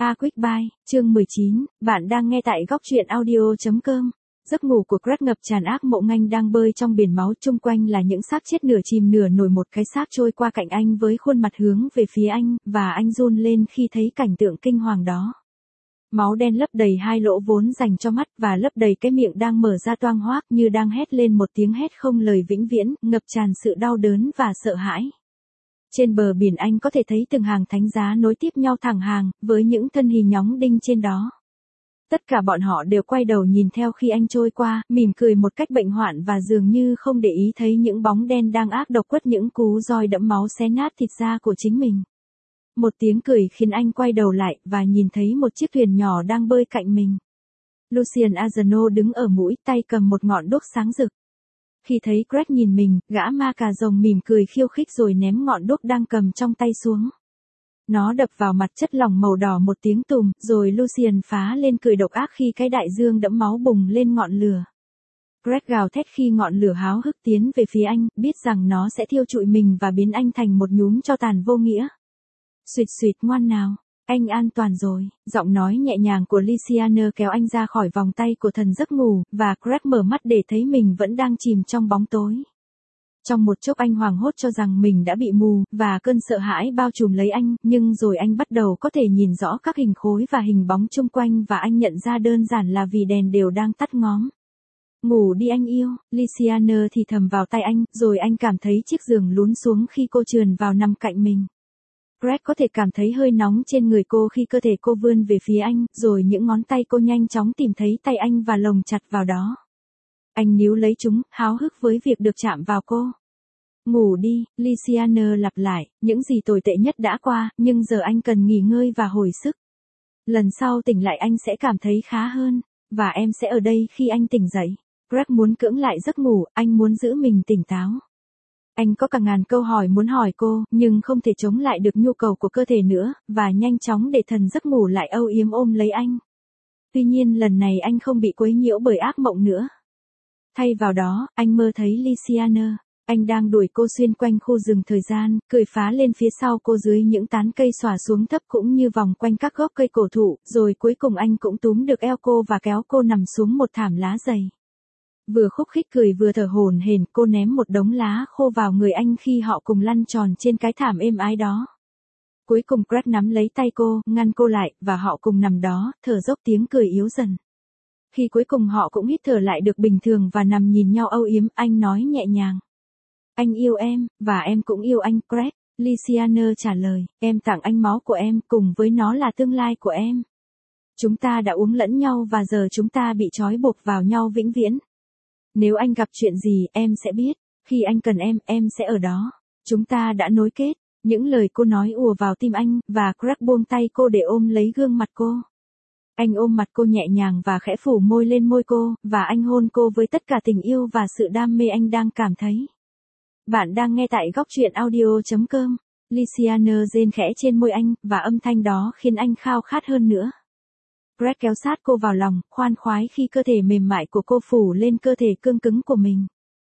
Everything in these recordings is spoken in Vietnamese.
A Quick Buy, chương 19, bạn đang nghe tại góc truyện audio.com. Giấc ngủ của Greg ngập tràn ác mộng. Anh đang bơi trong biển máu, chung quanh là những xác chết nửa chìm nửa nổi. Một cái xác trôi qua cạnh anh với khuôn mặt hướng về phía anh, và anh run lên khi thấy cảnh tượng kinh hoàng đó. Máu đen lấp đầy hai lỗ vốn dành cho mắt và lấp đầy cái miệng đang mở ra toang hoác như đang hét lên một tiếng hét không lời vĩnh viễn, ngập tràn sự đau đớn và sợ hãi. Trên bờ biển anh có thể thấy từng hàng thánh giá nối tiếp nhau thẳng hàng, với những thân hình nhóng đinh trên đó. Tất cả bọn họ đều quay đầu nhìn theo khi anh trôi qua, mỉm cười một cách bệnh hoạn và dường như không để ý thấy những bóng đen đang ác độc quất những cú roi đẫm máu xé nát thịt da của chính mình. Một tiếng cười khiến anh quay đầu lại và nhìn thấy một chiếc thuyền nhỏ đang bơi cạnh mình. Lucien Azano đứng ở mũi, tay cầm một ngọn đuốc sáng rực. Khi thấy Greg nhìn mình, gã ma cà rồng mỉm cười khiêu khích rồi ném ngọn đuốc đang cầm trong tay xuống. Nó đập vào mặt chất lỏng màu đỏ một tiếng tùm, rồi Lucien phá lên cười độc ác khi cái đại dương đẫm máu bùng lên ngọn lửa. Greg gào thét khi ngọn lửa háo hức tiến về phía anh, biết rằng nó sẽ thiêu trụi mình và biến anh thành một nhúm tro tàn vô nghĩa. Xuyệt xuyệt, ngoan nào, anh an toàn rồi. Giọng nói nhẹ nhàng của Luciana kéo anh ra khỏi vòng tay của thần giấc ngủ, và Greg mở mắt để thấy mình vẫn đang chìm trong bóng tối. Trong một chốc anh hoảng hốt cho rằng mình đã bị mù, và cơn sợ hãi bao trùm lấy anh, nhưng rồi anh bắt đầu có thể nhìn rõ các hình khối và hình bóng chung quanh và anh nhận ra đơn giản là vì đèn đều đang tắt ngóm. Ngủ đi anh yêu, Luciana thì thầm vào tai anh, rồi anh cảm thấy chiếc giường lún xuống khi cô trườn vào nằm cạnh mình. Greg có thể cảm thấy hơi nóng trên người cô khi cơ thể cô vươn về phía anh, rồi những ngón tay cô nhanh chóng tìm thấy tay anh và lồng chặt vào đó. Anh níu lấy chúng, háo hức với việc được chạm vào cô. Ngủ đi, Luciana lặp lại, những gì tồi tệ nhất đã qua, nhưng giờ anh cần nghỉ ngơi và hồi sức. Lần sau tỉnh lại anh sẽ cảm thấy khá hơn, và em sẽ ở đây khi anh tỉnh dậy. Greg muốn cưỡng lại giấc ngủ, anh muốn giữ mình tỉnh táo. Anh có cả ngàn câu hỏi muốn hỏi cô, nhưng không thể chống lại được nhu cầu của cơ thể nữa, và nhanh chóng để thần giấc ngủ lại âu yếm ôm lấy anh. Tuy nhiên lần này anh không bị quấy nhiễu bởi ác mộng nữa. Thay vào đó, anh mơ thấy Luciana. Anh đang đuổi cô xuyên quanh khu rừng thời gian, cười phá lên phía sau cô dưới những tán cây xòa xuống thấp cũng như vòng quanh các gốc cây cổ thụ, rồi cuối cùng anh cũng túm được eo cô và kéo cô nằm xuống một thảm lá dày. Vừa khúc khích cười vừa thở hổn hển, cô ném một đống lá khô vào người anh khi họ cùng lăn tròn trên cái thảm êm ái đó. Cuối cùng Greg nắm lấy tay cô, ngăn cô lại, và họ cùng nằm đó, thở dốc tiếng cười yếu dần. Khi cuối cùng họ cũng hít thở lại được bình thường và nằm nhìn nhau âu yếm, anh nói nhẹ nhàng. Anh yêu em, và em cũng yêu anh, Greg. Luciana trả lời, em tặng anh máu của em, cùng với nó là tương lai của em. Chúng ta đã uống lẫn nhau và giờ chúng ta bị trói buộc vào nhau vĩnh viễn. Nếu anh gặp chuyện gì, em sẽ biết. Khi anh cần em sẽ ở đó. Chúng ta đã nối kết. Những lời cô nói ùa vào tim anh, và Greg buông tay cô để ôm lấy gương mặt cô. Anh ôm mặt cô nhẹ nhàng và khẽ phủ môi lên môi cô, và anh hôn cô với tất cả tình yêu và sự đam mê anh đang cảm thấy. Bạn đang nghe tại góc truyện audio.com. Luciana rên khẽ trên môi anh, và âm thanh đó khiến anh khao khát hơn nữa. Greg kéo sát cô vào lòng, khoan khoái khi cơ thể mềm mại của cô phủ lên cơ thể cương cứng của mình.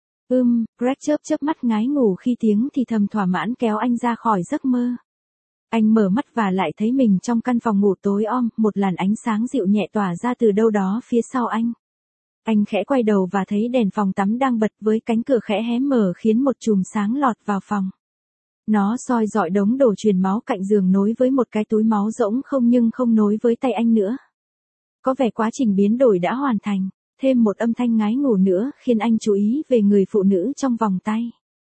Greg chớp mắt ngái ngủ khi tiếng thì thầm thỏa mãn kéo anh ra khỏi giấc mơ. Anh mở mắt và lại thấy mình trong căn phòng ngủ tối om, một làn ánh sáng dịu nhẹ tỏa ra từ đâu đó phía sau anh. Anh khẽ quay đầu và thấy đèn phòng tắm đang bật với cánh cửa khẽ hé mở khiến một chùm sáng lọt vào phòng. Nó soi rọi đống đồ truyền máu cạnh giường nối với một cái túi máu rỗng không nhưng không nối với tay anh nữa. Có vẻ quá trình biến đổi đã hoàn thành, thêm một âm thanh ngái ngủ nữa khiến anh chú ý về người phụ nữ trong vòng tay.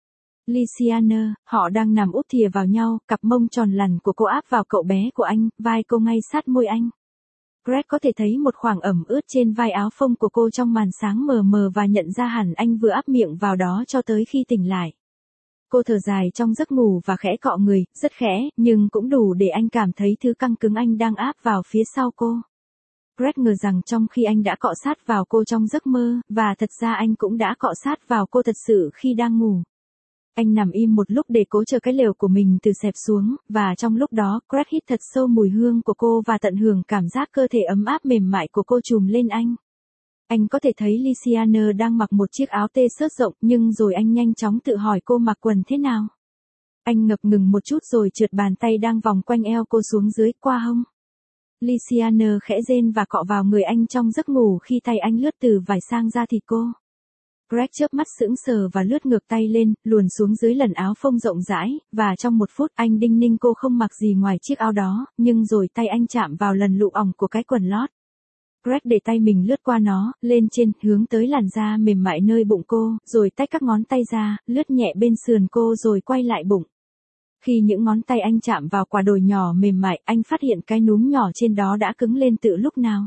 Luciana, họ đang nằm úp thìa vào nhau, cặp mông tròn lằn của cô áp vào cậu bé của anh, vai cô ngay sát môi anh. Greg có thể thấy một khoảng ẩm ướt trên vai áo phông của cô trong màn sáng mờ mờ và nhận ra hẳn anh vừa áp miệng vào đó cho tới khi tỉnh lại. Cô thở dài trong giấc ngủ và khẽ cọ người, rất khẽ, nhưng cũng đủ để anh cảm thấy thứ căng cứng anh đang áp vào phía sau cô. Greg ngờ rằng trong khi anh đã cọ sát vào cô trong giấc mơ, và thật ra anh cũng đã cọ sát vào cô thật sự khi đang ngủ. Anh nằm im một lúc để cố chờ cái lều của mình từ xẹp xuống, và trong lúc đó, Greg hít thật sâu mùi hương của cô và tận hưởng cảm giác cơ thể ấm áp mềm mại của cô trùm lên anh. Anh có thể thấy Luciana đang mặc một chiếc áo t-shirt rộng, nhưng rồi anh nhanh chóng tự hỏi cô mặc quần thế nào. Anh ngập ngừng một chút rồi trượt bàn tay đang vòng quanh eo cô xuống dưới, qua hông. Lysiana khẽ rên và cọ vào người anh trong giấc ngủ khi tay anh lướt từ vải sang da thịt cô. Greg chớp mắt sững sờ và lướt ngược tay lên, luồn xuống dưới lần áo phông rộng rãi, và trong một phút anh đinh ninh cô không mặc gì ngoài chiếc áo đó, nhưng rồi tay anh chạm vào lần lụ ỏng của cái quần lót. Greg để tay mình lướt qua nó, lên trên, hướng tới làn da mềm mại nơi bụng cô, rồi tách các ngón tay ra, lướt nhẹ bên sườn cô rồi quay lại bụng. Khi những ngón tay anh chạm vào quả đồi nhỏ mềm mại, anh phát hiện cái núm nhỏ trên đó đã cứng lên từ lúc nào.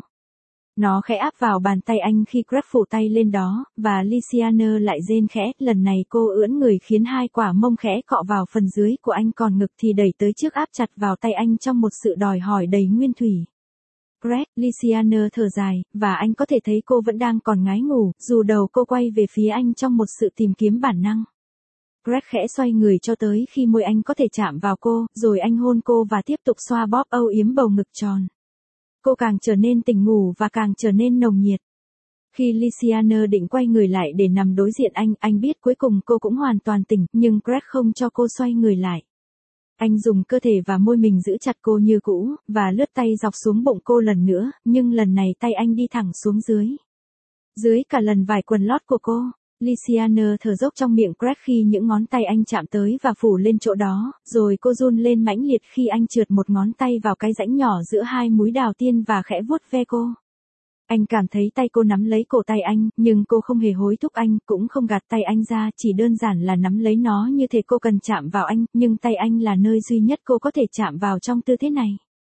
Nó khẽ áp vào bàn tay anh khi Greg phủ tay lên đó, và Lysiana lại rên khẽ, lần này cô ưỡn người khiến hai quả mông khẽ cọ vào phần dưới của anh, còn ngực thì đẩy tới trước áp chặt vào tay anh trong một sự đòi hỏi đầy nguyên thủy. Greg, Lysiana thở dài, và anh có thể thấy cô vẫn đang còn ngái ngủ, dù đầu cô quay về phía anh trong một sự tìm kiếm bản năng. Greg khẽ xoay người cho tới khi môi anh có thể chạm vào cô, rồi anh hôn cô và tiếp tục xoa bóp âu yếm bầu ngực tròn. Cô càng trở nên tỉnh ngủ và càng trở nên nồng nhiệt. Khi Lysiana định quay người lại để nằm đối diện anh biết cuối cùng cô cũng hoàn toàn tỉnh, nhưng Greg không cho cô xoay người lại. Anh dùng cơ thể và môi mình giữ chặt cô như cũ, và lướt tay dọc xuống bụng cô lần nữa, nhưng lần này tay anh đi thẳng xuống dưới. Dưới cả lần vải quần lót của cô. Lysiana thở dốc trong miệng Greg khi những ngón tay anh chạm tới và phủ lên chỗ đó, rồi cô run lên mãnh liệt khi anh trượt một ngón tay vào cái rãnh nhỏ giữa hai múi đào tiên và khẽ vuốt ve cô. Anh cảm thấy tay cô nắm lấy cổ tay anh, nhưng cô không hề hối thúc anh, cũng không gạt tay anh ra, chỉ đơn giản là nắm lấy nó như thể cô cần chạm vào anh, nhưng tay anh là nơi duy nhất cô có thể chạm vào trong tư thế này.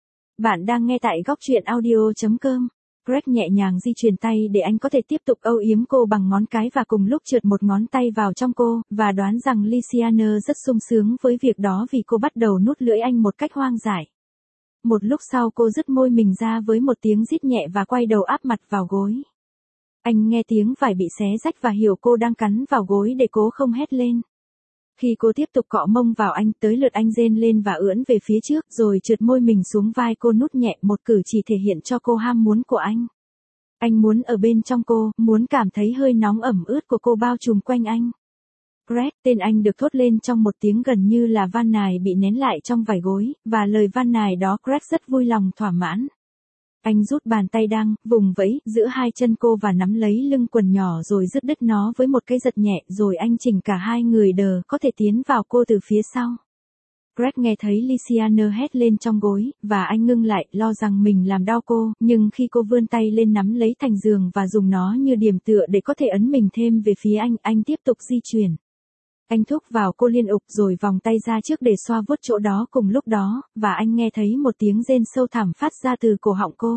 Bạn đang nghe tại góc truyện audio.com. Greg nhẹ nhàng di chuyển tay để anh có thể tiếp tục âu yếm cô bằng ngón cái và cùng lúc trượt một ngón tay vào trong cô, và đoán rằng Lysiana rất sung sướng với việc đó vì cô bắt đầu nuốt lưỡi anh một cách hoang dại. Một lúc sau cô dứt môi mình ra với một tiếng rít nhẹ và quay đầu áp mặt vào gối. Anh nghe tiếng vải bị xé rách và hiểu cô đang cắn vào gối để cố không hét lên. Khi cô tiếp tục cọ mông vào anh, tới lượt anh rên lên và ưỡn về phía trước, rồi trượt môi mình xuống vai cô nút nhẹ, một cử chỉ thể hiện cho cô ham muốn của anh. Anh muốn ở bên trong cô, muốn cảm thấy hơi nóng ẩm ướt của cô bao trùm quanh anh. Greg, tên anh được thốt lên trong một tiếng gần như là van nài bị nén lại trong vải gối, và lời van nài đó Greg rất vui lòng thỏa mãn. Anh rút bàn tay đang vùng vẫy giữa hai chân cô và nắm lấy lưng quần nhỏ rồi dứt đứt nó với một cái giật nhẹ, rồi anh chỉnh cả hai người đờ có thể tiến vào cô từ phía sau. Greg nghe thấy Lysiana hét lên trong gối, và anh ngưng lại, lo rằng mình làm đau cô, nhưng khi cô vươn tay lên nắm lấy thành giường và dùng nó như điểm tựa để có thể ấn mình thêm về phía anh tiếp tục di chuyển. Anh thúc vào cô liên ục rồi vòng tay ra trước để xoa vuốt chỗ đó cùng lúc đó, và anh nghe thấy một tiếng rên sâu thẳm phát ra từ cổ họng cô.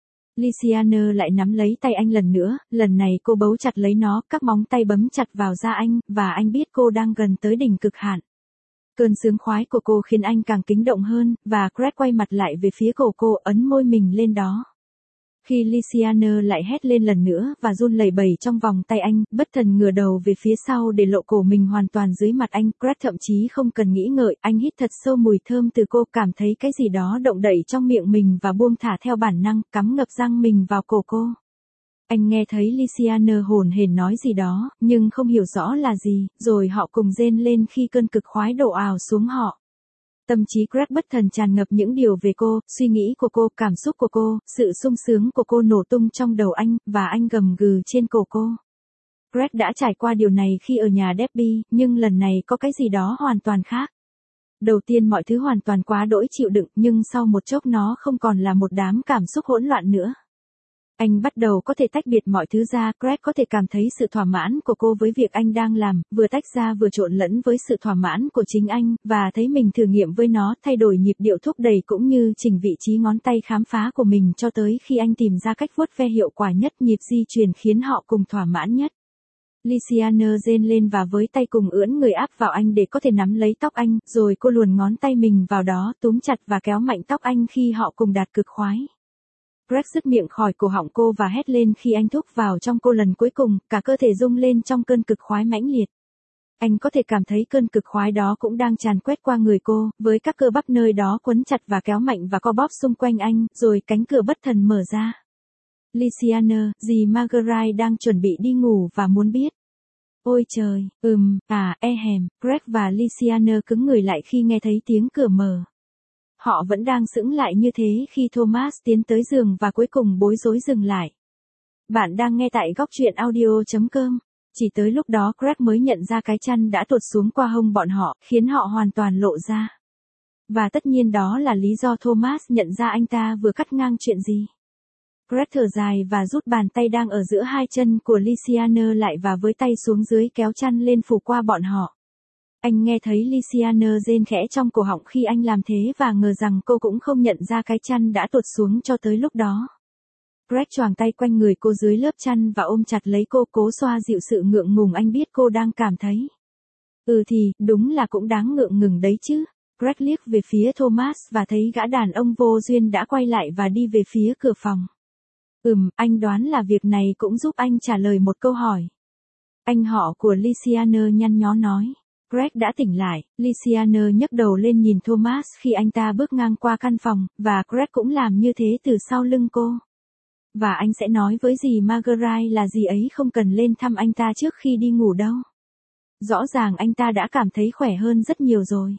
Lysiana lại nắm lấy tay anh lần nữa, lần này cô bấu chặt lấy nó, các móng tay bấm chặt vào da anh, và anh biết cô đang gần tới đỉnh cực hạn. Cơn sướng khoái của cô khiến anh càng kích động hơn, và Greg quay mặt lại về phía cổ cô, ấn môi mình lên đó. Khi Lysiana lại hét lên lần nữa và run lẩy bẩy trong vòng tay anh, bất thần ngửa đầu về phía sau để lộ cổ mình hoàn toàn dưới mặt anh, Greg thậm chí không cần nghĩ ngợi, anh hít thật sâu mùi thơm từ cô, cảm thấy cái gì đó động đậy trong miệng mình và buông thả theo bản năng, cắm ngập răng mình vào cổ cô. Anh nghe thấy Lysiana hồn hển nói gì đó, nhưng không hiểu rõ là gì, rồi họ cùng rên lên khi cơn cực khoái đổ ào xuống họ. Tâm trí Greg bất thần tràn ngập những điều về cô, suy nghĩ của cô, cảm xúc của cô, sự sung sướng của cô nổ tung trong đầu anh, và anh gầm gừ trên cổ cô. Greg đã trải qua điều này khi ở nhà Debbie, nhưng lần này có cái gì đó hoàn toàn khác. Đầu tiên mọi thứ hoàn toàn quá đỗi chịu đựng, nhưng sau một chốc nó không còn là một đám cảm xúc hỗn loạn nữa. Anh bắt đầu có thể tách biệt mọi thứ ra, Greg có thể cảm thấy sự thỏa mãn của cô với việc anh đang làm, vừa tách ra vừa trộn lẫn với sự thỏa mãn của chính anh, và thấy mình thử nghiệm với nó, thay đổi nhịp điệu thúc đẩy cũng như chỉnh vị trí ngón tay khám phá của mình cho tới khi anh tìm ra cách vuốt ve hiệu quả nhất, nhịp di chuyển khiến họ cùng thỏa mãn nhất. Lysiana rên lên và với tay cùng ưỡn người áp vào anh để có thể nắm lấy tóc anh, rồi cô luồn ngón tay mình vào đó, túm chặt và kéo mạnh tóc anh khi họ cùng đạt cực khoái. Greg dứt miệng khỏi cổ họng cô và hét lên khi anh thúc vào trong cô lần cuối cùng, cả cơ thể rung lên trong cơn cực khoái mãnh liệt. Anh có thể cảm thấy cơn cực khoái đó cũng đang tràn quét qua người cô, với các cơ bắp nơi đó quấn chặt và kéo mạnh và co bóp xung quanh anh, rồi cánh cửa bất thần mở ra. Lysiana, dì Marguerite đang chuẩn bị đi ngủ và muốn biết. Ôi trời, Greg và Lysiana cứng người lại khi nghe thấy tiếng cửa mở. Họ vẫn đang sững lại như thế khi Thomas tiến tới giường và cuối cùng bối rối dừng lại. Bạn đang nghe tại góc truyện audio.com. Chỉ tới lúc đó Greg mới nhận ra cái chăn đã tuột xuống qua hông bọn họ, khiến họ hoàn toàn lộ ra. Và tất nhiên đó là lý do Thomas nhận ra anh ta vừa cắt ngang chuyện gì. Greg thở dài và rút bàn tay đang ở giữa hai chân của Luciana lại và với tay xuống dưới kéo chăn lên phủ qua bọn họ. Anh nghe thấy Luciana rên khẽ trong cổ họng khi anh làm thế và ngờ rằng cô cũng không nhận ra cái chăn đã tuột xuống cho tới lúc đó. Greg choàng tay quanh người cô dưới lớp chăn và ôm chặt lấy cô cố xoa dịu sự ngượng ngùng anh biết cô đang cảm thấy. Thì, đúng là cũng đáng ngượng ngừng đấy chứ. Greg liếc về phía Thomas và thấy gã đàn ông vô duyên đã quay lại và đi về phía cửa phòng. Anh đoán là việc này cũng giúp anh trả lời một câu hỏi. Anh họ của Luciana nhăn nhó nói. Greg đã tỉnh lại, Luciana nhấc đầu lên nhìn Thomas khi anh ta bước ngang qua căn phòng, và Greg cũng làm như thế từ sau lưng cô. Và anh sẽ nói với dì Marguerite là dì ấy không cần lên thăm anh ta trước khi đi ngủ đâu. Rõ ràng anh ta đã cảm thấy khỏe hơn rất nhiều rồi.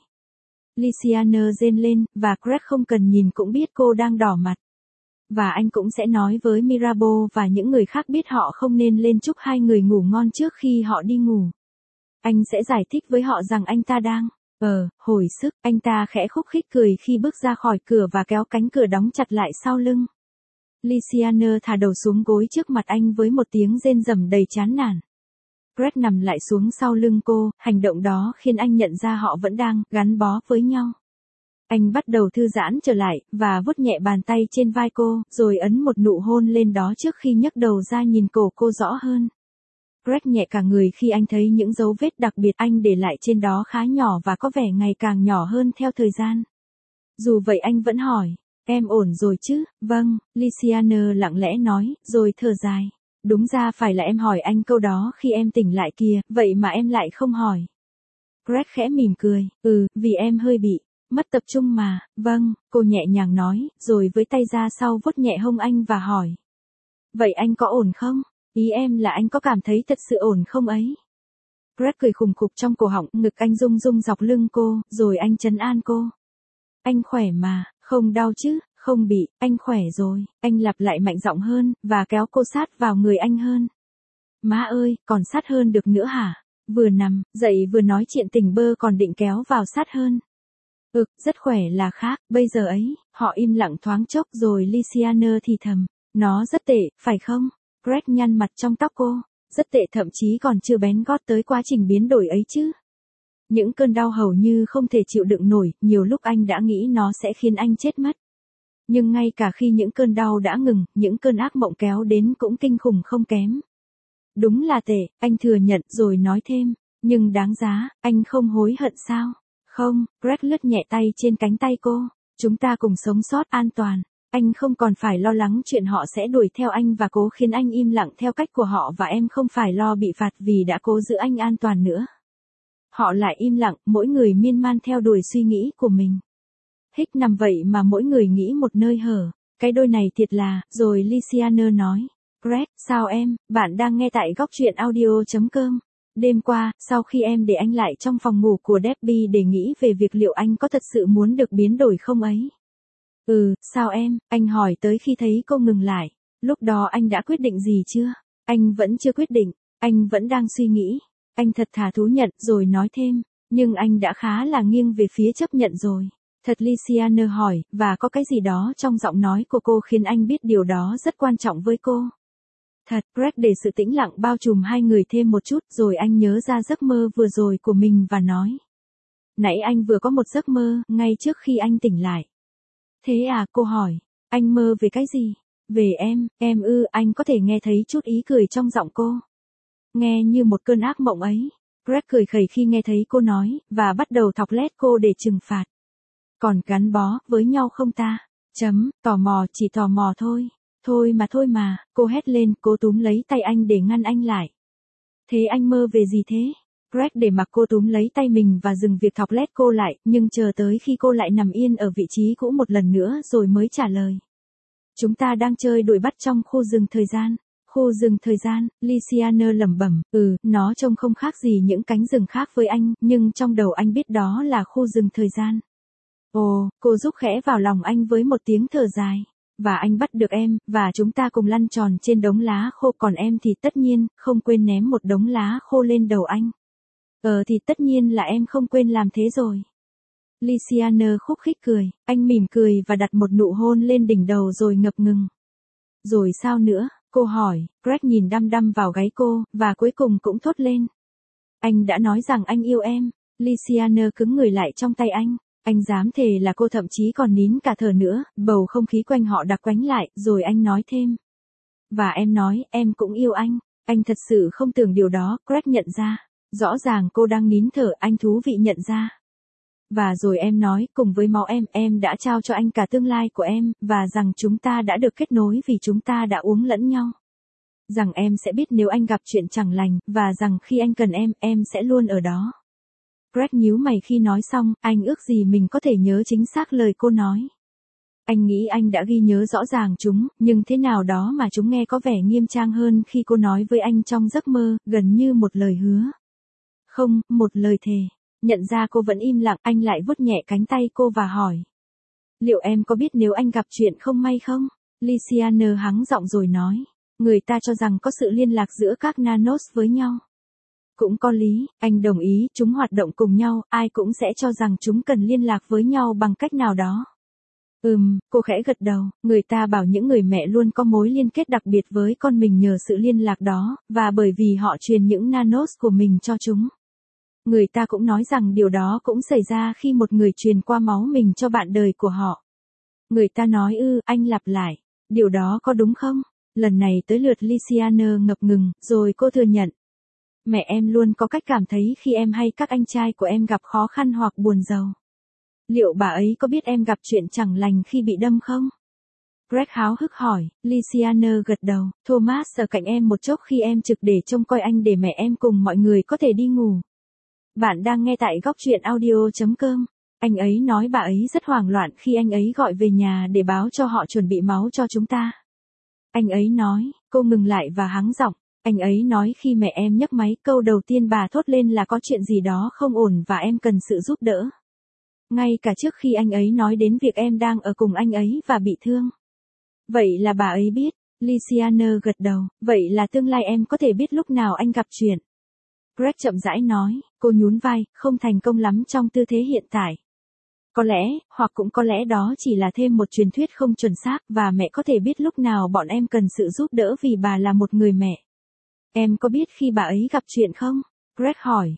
Luciana rên lên, và Greg không cần nhìn cũng biết cô đang đỏ mặt. Và anh cũng sẽ nói với Mirabeau và những người khác biết họ không nên lên chúc hai người ngủ ngon trước khi họ đi ngủ. Anh sẽ giải thích với họ rằng anh ta đang, hồi sức. Anh ta khẽ khúc khích cười khi bước ra khỏi cửa và kéo cánh cửa đóng chặt lại sau lưng. Luciana thả đầu xuống gối trước mặt anh với một tiếng rên rầm đầy chán nản. Greg nằm lại xuống sau lưng cô, hành động đó khiến anh nhận ra họ vẫn đang gắn bó với nhau. Anh bắt đầu thư giãn trở lại, và vuốt nhẹ bàn tay trên vai cô, rồi ấn một nụ hôn lên đó trước khi nhấc đầu ra nhìn cổ cô rõ hơn. Greg nhẹ cả người khi anh thấy những dấu vết đặc biệt anh để lại trên đó khá nhỏ và có vẻ ngày càng nhỏ hơn theo thời gian. Dù vậy anh vẫn hỏi, em ổn rồi chứ? Vâng, Luciana lặng lẽ nói, rồi thở dài. Đúng ra phải là em hỏi anh câu đó khi em tỉnh lại kìa, vậy mà em lại không hỏi. Greg khẽ mỉm cười, vì em hơi bị mất tập trung mà. Vâng, cô nhẹ nhàng nói, rồi với tay ra sau vuốt nhẹ hông anh và hỏi. Vậy anh có ổn không? Ý em là anh có cảm thấy thật sự ổn không ấy? Greg cười khùng khục trong cổ họng, ngực anh rung rung dọc lưng cô, rồi anh trấn an cô. Anh khỏe mà, không đau chứ, không bị, anh khỏe rồi. Anh lặp lại mạnh giọng hơn, và kéo cô sát vào người anh hơn. Má ơi, còn sát hơn được nữa hả? Vừa nằm, dậy vừa nói chuyện tỉnh bơ còn định kéo vào sát hơn. Rất khỏe là khác, bây giờ ấy. Họ im lặng thoáng chốc rồi Luciana thì thầm. Nó rất tệ, phải không? Greg nhăn mặt trong tóc cô. Rất tệ, thậm chí còn chưa bén gót tới quá trình biến đổi ấy chứ. Những cơn đau hầu như không thể chịu đựng nổi, nhiều lúc anh đã nghĩ nó sẽ khiến anh chết mất. Nhưng ngay cả khi những cơn đau đã ngừng, những cơn ác mộng kéo đến cũng kinh khủng không kém. Đúng là tệ, anh thừa nhận rồi nói thêm. Nhưng đáng giá, anh không hối hận sao? Không, Greg lướt nhẹ tay trên cánh tay cô. Chúng ta cùng sống sót an toàn. Anh không còn phải lo lắng chuyện họ sẽ đuổi theo anh và cố khiến anh im lặng theo cách của họ, và em không phải lo bị phạt vì đã cố giữ anh an toàn nữa. Họ lại im lặng, mỗi người miên man theo đuổi suy nghĩ của mình. Hích nằm vậy mà mỗi người nghĩ một nơi hở. Cái đôi này thiệt là, rồi Luciana nói. Greg, sao em, bạn đang nghe tại góc truyện audio.com. Đêm qua, sau khi em để anh lại trong phòng ngủ của Debbie để nghĩ về việc liệu anh có thật sự muốn được biến đổi không ấy. Sao em, anh hỏi tới khi thấy cô ngừng lại. Lúc đó anh đã quyết định gì chưa? Anh vẫn chưa quyết định, anh vẫn đang suy nghĩ. Anh thật thà thú nhận rồi nói thêm, nhưng anh đã khá là nghiêng về phía chấp nhận rồi. Thật, Luciana hỏi, và có cái gì đó trong giọng nói của cô khiến anh biết điều đó rất quan trọng với cô. Thật, Greg để sự tĩnh lặng bao trùm hai người thêm một chút, rồi anh nhớ ra giấc mơ vừa rồi của mình và nói. Nãy anh vừa có một giấc mơ, ngay trước khi anh tỉnh lại. Thế à, cô hỏi, anh mơ về cái gì? Về em anh có thể nghe thấy chút ý cười trong giọng cô. Nghe như một cơn ác mộng ấy. Greg cười khẩy khi nghe thấy cô nói, và bắt đầu thọc lét cô để trừng phạt. Còn gắn bó với nhau không ta? Tò mò, chỉ tò mò thôi. Thôi mà, cô hét lên, cố túm lấy tay anh để ngăn anh lại. Thế anh mơ về gì thế? Greg để mặc cô túm lấy tay mình và dừng việc thọc lét cô lại, nhưng chờ tới khi cô lại nằm yên ở vị trí cũ một lần nữa rồi mới trả lời. Chúng ta đang chơi đuổi bắt trong khu rừng thời gian. Khu rừng thời gian, Luciana lẩm bẩm, nó trông không khác gì những cánh rừng khác với anh, nhưng trong đầu anh biết đó là khu rừng thời gian. Ồ, cô giúp khẽ vào lòng anh với một tiếng thở dài. Và anh bắt được em, và chúng ta cùng lăn tròn trên đống lá khô, còn em thì tất nhiên, không quên ném một đống lá khô lên đầu anh. Thì tất nhiên là em không quên làm thế rồi. Luciano khúc khích cười, anh mỉm cười và đặt một nụ hôn lên đỉnh đầu rồi ngập ngừng. Rồi sao nữa, cô hỏi, Greg nhìn đăm đăm vào gáy cô, và cuối cùng cũng thốt lên. Anh đã nói rằng anh yêu em. Luciano cứng người lại trong tay anh. Anh dám thề là cô thậm chí còn nín cả thở nữa, bầu không khí quanh họ đặc quánh lại, rồi anh nói thêm. Và em nói, em cũng yêu anh. Anh thật sự không tưởng điều đó, Greg nhận ra. Rõ ràng cô đang nín thở, anh thú vị nhận ra. Và rồi em nói, cùng với máu em đã trao cho anh cả tương lai của em, và rằng chúng ta đã được kết nối vì chúng ta đã uống lẫn nhau. Rằng em sẽ biết nếu anh gặp chuyện chẳng lành, và rằng khi anh cần em sẽ luôn ở đó. Greg nhíu mày khi nói xong, anh ước gì mình có thể nhớ chính xác lời cô nói. Anh nghĩ anh đã ghi nhớ rõ ràng chúng, nhưng thế nào đó mà chúng nghe có vẻ nghiêm trang hơn khi cô nói với anh trong giấc mơ, gần như một lời hứa. Không, một lời thề. Nhận ra cô vẫn im lặng, anh lại vuốt nhẹ cánh tay cô và hỏi. Liệu em có biết nếu anh gặp chuyện không may không? Luciano hắng giọng rồi nói. Người ta cho rằng có sự liên lạc giữa các nanos với nhau. Cũng có lý, anh đồng ý, chúng hoạt động cùng nhau, ai cũng sẽ cho rằng chúng cần liên lạc với nhau bằng cách nào đó. Cô khẽ gật đầu, người ta bảo những người mẹ luôn có mối liên kết đặc biệt với con mình nhờ sự liên lạc đó, và bởi vì họ truyền những nanos của mình cho chúng. Người ta cũng nói rằng điều đó cũng xảy ra khi một người truyền qua máu mình cho bạn đời của họ. Người ta nói anh lặp lại, điều đó có đúng không? Lần này tới lượt Luciano ngập ngừng, rồi cô thừa nhận. Mẹ em luôn có cách cảm thấy khi em hay các anh trai của em gặp khó khăn hoặc buồn rầu. Liệu bà ấy có biết em gặp chuyện chẳng lành khi bị đâm không? Greg háo hức hỏi, Luciano gật đầu, Thomas ở cạnh em một chốc khi em trực để trông coi anh để mẹ em cùng mọi người có thể đi ngủ. Bạn đang nghe tại góc truyện audio.com. Anh ấy nói bà ấy rất hoảng loạn khi anh ấy gọi về nhà để báo cho họ chuẩn bị máu cho chúng ta. Anh ấy nói, cô ngừng lại và hắng giọng. Anh ấy nói khi mẹ em nhấc máy, câu đầu tiên bà thốt lên là có chuyện gì đó không ổn và em cần sự giúp đỡ. Ngay cả trước khi anh ấy nói đến việc em đang ở cùng anh ấy và bị thương. Vậy là bà ấy biết. Luciano gật đầu, vậy là tương lai em có thể biết lúc nào anh gặp chuyện. Greg chậm rãi nói, cô nhún vai, không thành công lắm trong tư thế hiện tại. Có lẽ, hoặc cũng có lẽ đó chỉ là thêm một truyền thuyết không chuẩn xác, và mẹ có thể biết lúc nào bọn em cần sự giúp đỡ vì bà là một người mẹ. Em có biết khi bà ấy gặp chuyện không? Greg hỏi,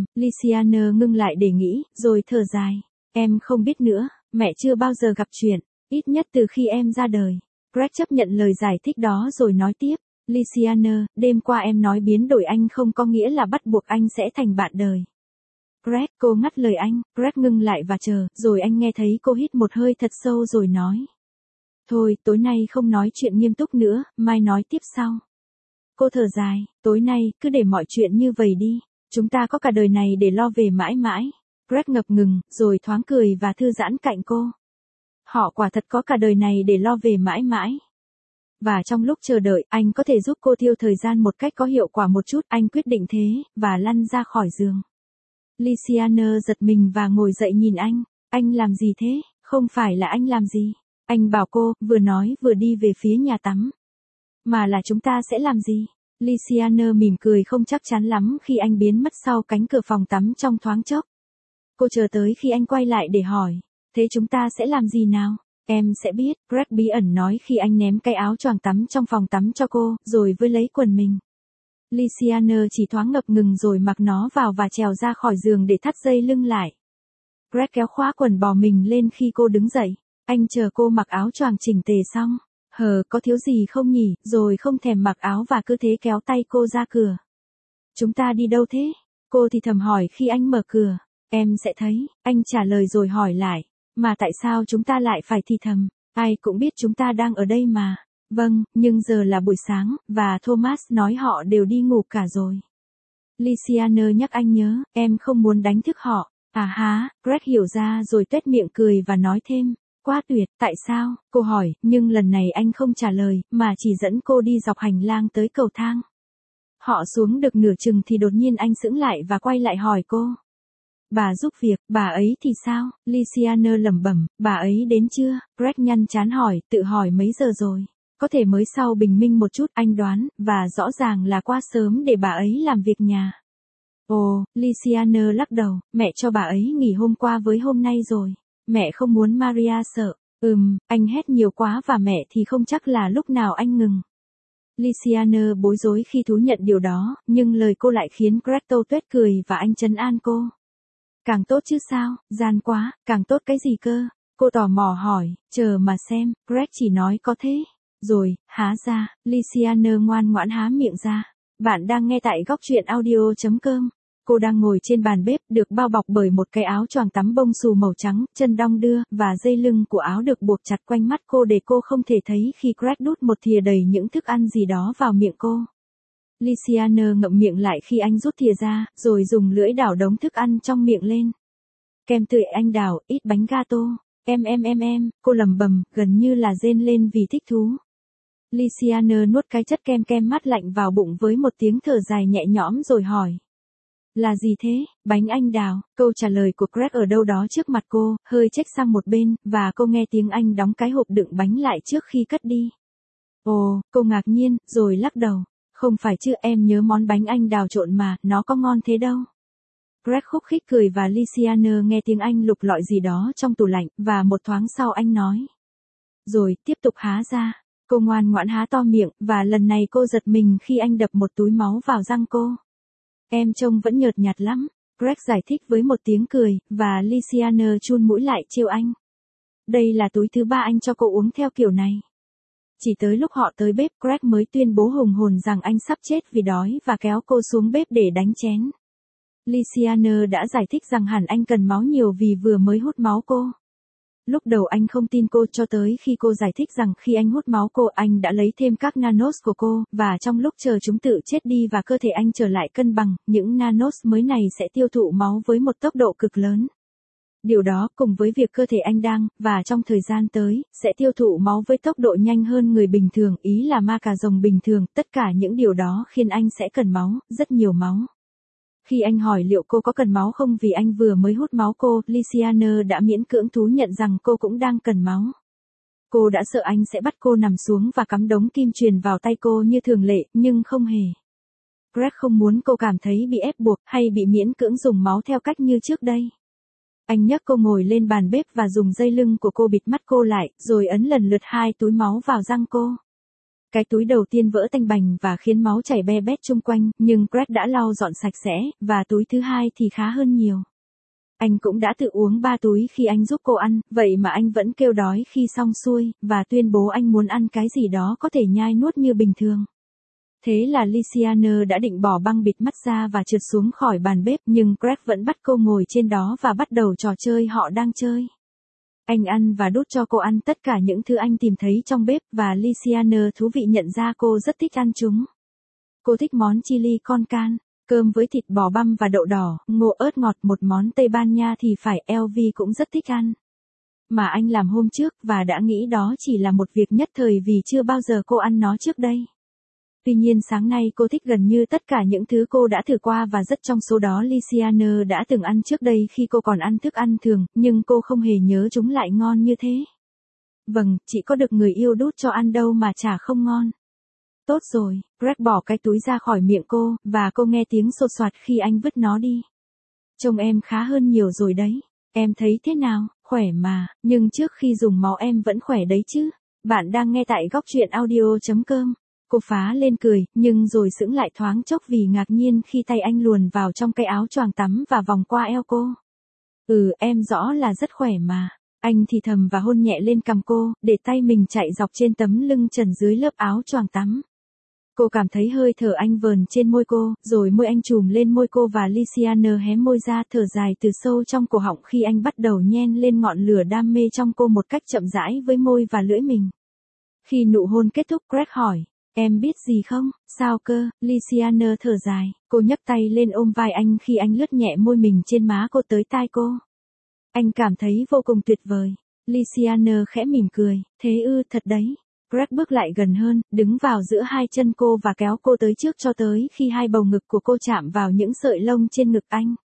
Luciano ngưng lại để nghĩ, rồi thở dài. Em không biết nữa, mẹ chưa bao giờ gặp chuyện, ít nhất từ khi em ra đời. Greg chấp nhận lời giải thích đó rồi nói tiếp. Luciano, đêm qua em nói biến đổi anh không có nghĩa là bắt buộc anh sẽ thành bạn đời. Greg, cô ngắt lời anh, Greg ngưng lại và chờ, rồi anh nghe thấy cô hít một hơi thật sâu rồi nói. Thôi, tối nay không nói chuyện nghiêm túc nữa, mai nói tiếp sau. Cô thở dài, tối nay, cứ để mọi chuyện như vậy đi, chúng ta có cả đời này để lo về mãi mãi. Greg ngập ngừng, rồi thoáng cười và thư giãn cạnh cô. Họ quả thật có cả đời này để lo về mãi mãi. Và trong lúc chờ đợi, anh có thể giúp cô tiêu thời gian một cách có hiệu quả một chút, anh quyết định thế, và lăn ra khỏi giường. Luciano giật mình và ngồi dậy nhìn anh làm gì thế, không phải là anh làm gì, anh bảo cô, vừa nói vừa đi về phía nhà tắm. Mà là chúng ta sẽ làm gì? Luciano mỉm cười không chắc chắn lắm khi anh biến mất sau cánh cửa phòng tắm trong thoáng chốc. Cô chờ tới khi anh quay lại để hỏi, thế chúng ta sẽ làm gì nào? Em sẽ biết, Greg bí ẩn nói khi anh ném cái áo choàng tắm trong phòng tắm cho cô, rồi với lấy quần mình. Luciano chỉ thoáng ngập ngừng rồi mặc nó vào và trèo ra khỏi giường để thắt dây lưng lại. Greg kéo khóa quần bò mình lên khi cô đứng dậy. Anh chờ cô mặc áo choàng chỉnh tề xong. Có thiếu gì không nhỉ, rồi không thèm mặc áo và cứ thế kéo tay cô ra cửa. Chúng ta đi đâu thế? Cô thì thầm hỏi khi anh mở cửa. Em sẽ thấy, anh trả lời rồi hỏi lại. Mà tại sao chúng ta lại phải thì thầm? Ai cũng biết chúng ta đang ở đây mà. Vâng, nhưng giờ là buổi sáng, và Thomas nói họ đều đi ngủ cả rồi. Luciano nhắc anh nhớ, em không muốn đánh thức họ. Greg hiểu ra rồi tuét miệng cười và nói thêm. Quá tuyệt, tại sao? Cô hỏi, nhưng lần này anh không trả lời, mà chỉ dẫn cô đi dọc hành lang tới cầu thang. Họ xuống được nửa chừng thì đột nhiên anh sững lại và quay lại hỏi cô. Bà giúp việc, bà ấy thì sao? Lysiana lẩm bẩm, bà ấy đến chưa? Greg nhăn trán hỏi, tự hỏi mấy giờ rồi? Có thể mới sau bình minh một chút, anh đoán, và rõ ràng là quá sớm để bà ấy làm việc nhà. Ồ, Lysiana lắc đầu, mẹ cho bà ấy nghỉ hôm qua với hôm nay rồi. Mẹ không muốn Maria sợ. Anh hét nhiều quá và mẹ thì không chắc là lúc nào anh ngừng. Lysiana bối rối khi thú nhận điều đó, nhưng lời cô lại khiến Greg tô tuét cười và anh trấn an cô. Càng tốt chứ sao, gian quá, càng tốt cái gì cơ? Cô tò mò hỏi, chờ mà xem, Greg chỉ nói có thế. Rồi, há ra, Lysiana ngoan ngoãn há miệng ra. Bạn đang nghe tại góc truyện audio.com. Cô đang ngồi trên bàn bếp, được bao bọc bởi một cái áo choàng tắm bông xù màu trắng, chân đong đưa, và dây lưng của áo được buộc chặt quanh mắt cô để cô không thể thấy khi Greg đút một thìa đầy những thức ăn gì đó vào miệng cô. Lysiana ngậm miệng lại khi anh rút thìa ra, rồi dùng lưỡi đảo đống thức ăn trong miệng lên. Kem tươi anh đào, ít bánh gato. Cô lẩm bẩm, gần như là rên lên vì thích thú. Lysiana nuốt cái chất kem mát lạnh vào bụng với một tiếng thở dài nhẹ nhõm rồi hỏi. Là gì thế? Bánh anh đào. Câu trả lời của Greg ở đâu đó trước mặt cô, hơi chếch sang một bên, và cô nghe tiếng anh đóng cái hộp đựng bánh lại trước khi cất đi. Ồ, cô ngạc nhiên, rồi lắc đầu. Không phải chứ, em nhớ món bánh anh đào trộn mà, nó có ngon thế đâu. Greg khúc khích cười và Lysiana nghe tiếng anh lục lọi gì đó trong tủ lạnh, và một thoáng sau anh nói. Rồi, tiếp tục há ra. Cô ngoan ngoãn há to miệng, và lần này cô giật mình khi anh đập một túi máu vào răng cô. Em trông vẫn nhợt nhạt lắm, Greg giải thích với một tiếng cười, và Lysiana chun mũi lại trêu anh. Đây là túi thứ 3 anh cho cô uống theo kiểu này. Chỉ tới lúc họ tới bếp, Greg mới tuyên bố hùng hồn rằng anh sắp chết vì đói và kéo cô xuống bếp để đánh chén. Lysiana đã giải thích rằng hẳn anh cần máu nhiều vì vừa mới hút máu cô. Lúc đầu anh không tin cô cho tới khi cô giải thích rằng khi anh hút máu cô anh đã lấy thêm các nanos của cô, và trong lúc chờ chúng tự chết đi và cơ thể anh trở lại cân bằng, những nanos mới này sẽ tiêu thụ máu với một tốc độ cực lớn. Điều đó cùng với việc cơ thể anh đang, và trong thời gian tới, sẽ tiêu thụ máu với tốc độ nhanh hơn người bình thường, ý là ma cà rồng bình thường, tất cả những điều đó khiến anh sẽ cần máu, rất nhiều máu. Khi anh hỏi liệu cô có cần máu không vì anh vừa mới hút máu cô, Lysiana đã miễn cưỡng thú nhận rằng cô cũng đang cần máu. Cô đã sợ anh sẽ bắt cô nằm xuống và cắm đống kim truyền vào tay cô như thường lệ, nhưng không hề. Greg không muốn cô cảm thấy bị ép buộc hay bị miễn cưỡng dùng máu theo cách như trước đây. Anh nhấc cô ngồi lên bàn bếp và dùng dây lưng của cô bịt mắt cô lại, rồi ấn lần lượt 2 túi máu vào răng cô. Cái túi đầu tiên vỡ tanh bành và khiến máu chảy be bét chung quanh, nhưng Greg đã lau dọn sạch sẽ, và túi thứ 2 thì khá hơn nhiều. Anh cũng đã tự uống 3 túi khi anh giúp cô ăn, vậy mà anh vẫn kêu đói khi xong xuôi, và tuyên bố anh muốn ăn cái gì đó có thể nhai nuốt như bình thường. Thế là Lysiana đã định bỏ băng bịt mắt ra và trượt xuống khỏi bàn bếp, nhưng Greg vẫn bắt cô ngồi trên đó và bắt đầu trò chơi họ đang chơi. Anh ăn và đút cho cô ăn tất cả những thứ anh tìm thấy trong bếp, và Lysiana thú vị nhận ra cô rất thích ăn chúng. Cô thích món chili con can, cơm với thịt bò băm và đậu đỏ, ngộ ớt ngọt, một món Tây Ban Nha thì phải, LV cũng rất thích ăn. Mà anh làm hôm trước và đã nghĩ đó chỉ là một việc nhất thời vì chưa bao giờ cô ăn nó trước đây. Tuy nhiên sáng nay cô thích gần như tất cả những thứ cô đã thử qua và rất trong số đó Lysiana đã từng ăn trước đây khi cô còn ăn thức ăn thường, nhưng cô không hề nhớ chúng lại ngon như thế. Vâng, chỉ có được người yêu đút cho ăn đâu mà chả không ngon. Tốt rồi, Greg bỏ cái túi ra khỏi miệng cô, và cô nghe tiếng xột xoạt khi anh vứt nó đi. Trông em khá hơn nhiều rồi đấy. Em thấy thế nào? Khỏe mà, nhưng trước khi dùng máu em vẫn khỏe đấy chứ. Bạn đang nghe tại góc truyện audio.com. Cô phá lên cười, nhưng rồi sững lại thoáng chốc vì ngạc nhiên khi tay anh luồn vào trong cái áo choàng tắm và vòng qua eo cô. Em rõ là rất khỏe mà. Anh thì thầm và hôn nhẹ lên cằm cô, để tay mình chạy dọc trên tấm lưng trần dưới lớp áo choàng tắm. Cô cảm thấy hơi thở anh vờn trên môi cô, rồi môi anh chùm lên môi cô và Lysiana hé môi ra thở dài từ sâu trong cổ họng khi anh bắt đầu nhen lên ngọn lửa đam mê trong cô một cách chậm rãi với môi và lưỡi mình. Khi nụ hôn kết thúc, Greg hỏi. Em biết gì không? Sao cơ? Lysiana thở dài, cô nhấc tay lên ôm vai anh khi anh lướt nhẹ môi mình trên má cô tới tai cô. Anh cảm thấy vô cùng tuyệt vời. Lysiana khẽ mỉm cười, thế thật đấy. Greg bước lại gần hơn, đứng vào giữa hai chân cô và kéo cô tới trước cho tới khi hai bầu ngực của cô chạm vào những sợi lông trên ngực anh.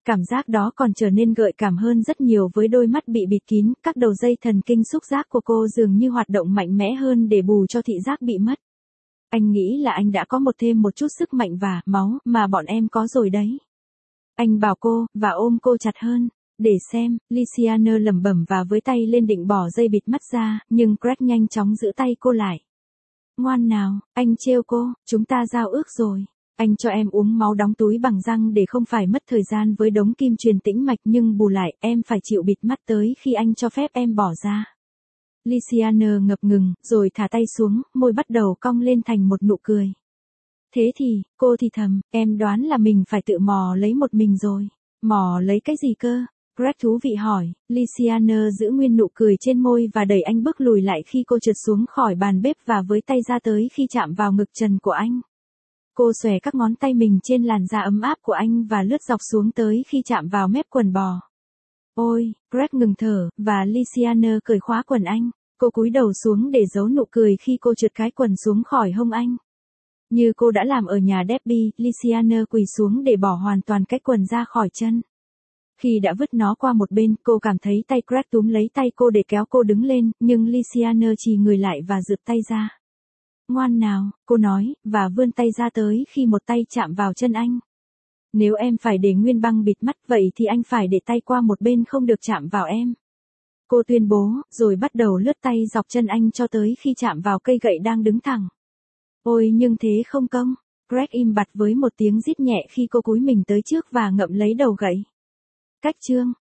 Cảm giác đó còn trở nên gợi cảm hơn rất nhiều với đôi mắt bị bịt kín, các đầu dây thần kinh xúc giác của cô dường như hoạt động mạnh mẽ hơn để bù cho thị giác bị mất. Anh nghĩ là anh đã có thêm một chút sức mạnh và máu mà bọn em có rồi đấy. Anh bảo cô, và ôm cô chặt hơn. Để xem, Luciano lẩm bẩm và với tay lên định bỏ dây bịt mắt ra, nhưng Greg nhanh chóng giữ tay cô lại. Ngoan nào, anh trêu cô, chúng ta giao ước rồi. Anh cho em uống máu đóng túi bằng răng để không phải mất thời gian với đống kim truyền tĩnh mạch, nhưng bù lại, em phải chịu bịt mắt tới khi anh cho phép em bỏ ra. Luciano ngập ngừng, rồi thả tay xuống, môi bắt đầu cong lên thành một nụ cười. Thế thì, cô thì thầm, em đoán là mình phải tự mò lấy một mình rồi. Mò lấy cái gì cơ? Greg thú vị hỏi. Luciano giữ nguyên nụ cười trên môi và đẩy anh bước lùi lại khi cô trượt xuống khỏi bàn bếp và với tay ra tới khi chạm vào ngực trần của anh. Cô xòe các ngón tay mình trên làn da ấm áp của anh và lướt dọc xuống tới khi chạm vào mép quần bò. Ôi, Greg ngừng thở, và Luciano cởi khóa quần anh. Cô cúi đầu xuống để giấu nụ cười khi cô trượt cái quần xuống khỏi hông anh. Như cô đã làm ở nhà Debbie, Luciano quỳ xuống để bỏ hoàn toàn cái quần ra khỏi chân. Khi đã vứt nó qua một bên, cô cảm thấy tay Greg túm lấy tay cô để kéo cô đứng lên, nhưng Luciano chì người lại và giựt tay ra. Ngoan nào, cô nói, và vươn tay ra tới khi một tay chạm vào chân anh. Nếu em phải để nguyên băng bịt mắt vậy thì anh phải để tay qua một bên không được chạm vào em. Cô tuyên bố, rồi bắt đầu lướt tay dọc chân anh cho tới khi chạm vào cây gậy đang đứng thẳng. Ôi nhưng thế không công. Greg im bặt với một tiếng rít nhẹ khi cô cúi mình tới trước và ngậm lấy đầu gậy. Cách chương